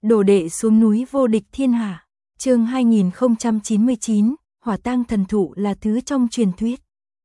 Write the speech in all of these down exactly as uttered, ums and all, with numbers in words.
Đồ đệ xuống núi vô địch thiên hạ. Chương hai nghìn không trăm chín mươi chín, Hỏa tang thần thụ là thứ trong truyền thuyết.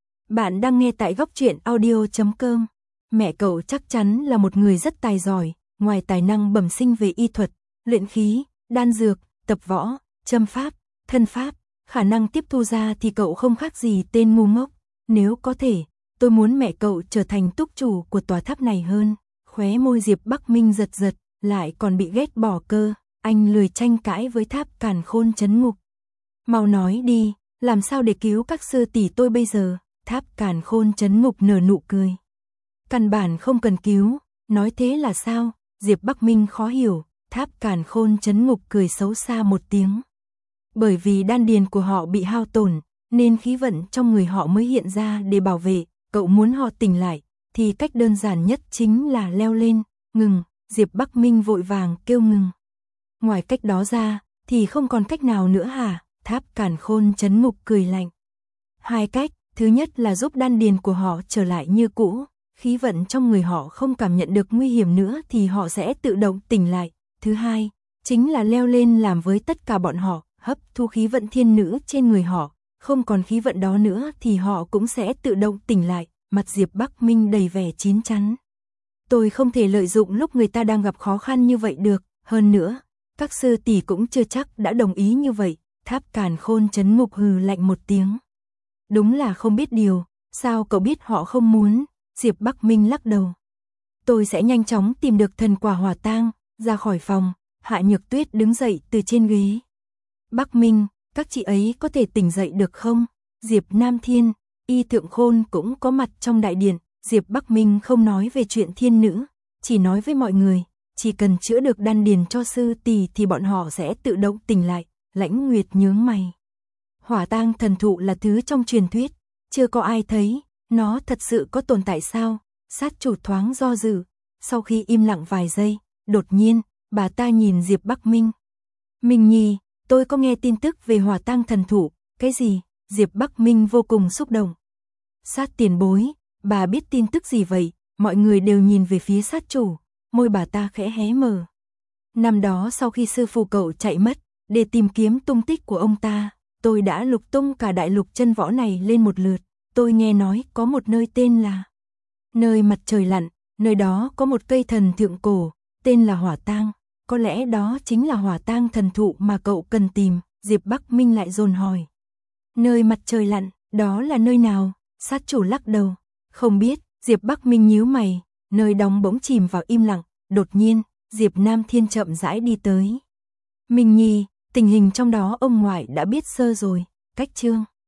Bạn đang nghe tại góc truyện audio chấm com. Mẹ cậu chắc chắn là một người rất tài giỏi, ngoài tài năng bẩm sinh về y thuật, luyện khí, đan dược, tập võ, châm pháp, thân pháp, khả năng tiếp thu ra thì cậu không khác gì tên ngu ngốc. Nếu có thể, tôi muốn mẹ cậu trở thành túc chủ của tòa tháp này hơn. Khóe môi Diệp Bắc Minh giật giật, lại còn bị ghét bỏ cơ, anh lười tranh cãi với tháp càn khôn trấn ngục. Mau nói đi, làm sao để cứu các sư tỷ tôi bây giờ? Tháp càn khôn trấn ngục nở nụ cười. Căn bản không cần cứu, nói thế là sao? Diệp Bắc Minh khó hiểu, tháp càn khôn trấn ngục cười xấu xa một tiếng. Bởi vì đan điền của họ bị hao tổn, nên khí vận trong người họ mới hiện ra để bảo vệ, cậu muốn họ tỉnh lại, thì cách đơn giản nhất chính là leo lên, ngừng, Diệp Bắc Minh vội vàng kêu ngừng. Ngoài cách đó ra, thì không còn cách nào nữa hả? Tháp càn khôn trấn ngục cười lạnh. Hai cách, thứ nhất là giúp đan điền của họ trở lại như cũ, khí vận trong người họ không cảm nhận được nguy hiểm nữa thì họ sẽ tự động tỉnh lại. Thứ hai, chính là leo lên làm với tất cả bọn họ, hấp thu khí vận thiên nữ trên người họ, không còn khí vận đó nữa thì họ cũng sẽ tự động tỉnh lại. Mặt Diệp Bắc Minh đầy vẻ chín chắn. Tôi không thể lợi dụng lúc người ta đang gặp khó khăn như vậy được, hơn nữa, các sư tỷ cũng chưa chắc đã đồng ý như vậy. Tháp càn khôn trấn ngục hừ lạnh một tiếng. Đúng là không biết điều, sao cậu biết họ không muốn? Diệp Bắc Minh lắc đầu. Tôi sẽ nhanh chóng tìm được thần quả hỏa tang. Ra khỏi phòng, Hạ Nhược Tuyết đứng dậy từ trên ghế. Bắc Minh, các chị ấy có thể tỉnh dậy được không? Diệp Nam Thiên, Y Thượng Khôn cũng có mặt trong đại điện. Diệp Bắc Minh không nói về chuyện thiên nữ, chỉ nói với mọi người, chỉ cần chữa được đan điền cho sư tỷ thì bọn họ sẽ tự động tỉnh lại. Lãnh Nguyệt nhướng mày. Hỏa tang thần thụ là thứ trong truyền thuyết, chưa có ai thấy, nó thật sự có tồn tại sao? Sát chủ thoáng do dự, sau khi im lặng vài giây, đột nhiên, bà ta nhìn Diệp Bắc Minh. Minh Nhi, tôi có nghe tin tức về hỏa tang thần thụ. Cái gì? Diệp Bắc Minh vô cùng xúc động. Sát tiền bối, bà biết tin tức gì vậy? Mọi người đều nhìn về phía sát chủ, môi bà ta khẽ hé mở. Năm đó sau khi sư phụ cậu chạy mất, để tìm kiếm tung tích của ông ta, tôi đã lục tung cả đại lục chân võ này lên một lượt. Tôi nghe nói có một nơi tên là nơi mặt trời lặn, nơi đó có một cây thần thượng cổ, tên là hỏa tang. Có lẽ đó chính là hỏa tang thần thụ mà cậu cần tìm. Diệp Bắc Minh lại dồn hỏi. Nơi mặt trời lặn, đó là nơi nào? Sát chủ lắc đầu. Không biết. Diệp Bắc Minh nhíu mày, nơi đóng bỗng chìm vào im lặng. Đột nhiên, Diệp Nam Thiên chậm rãi đi tới. Minh Nhi, tình hình trong đó ông ngoại đã biết sơ rồi. Cách chương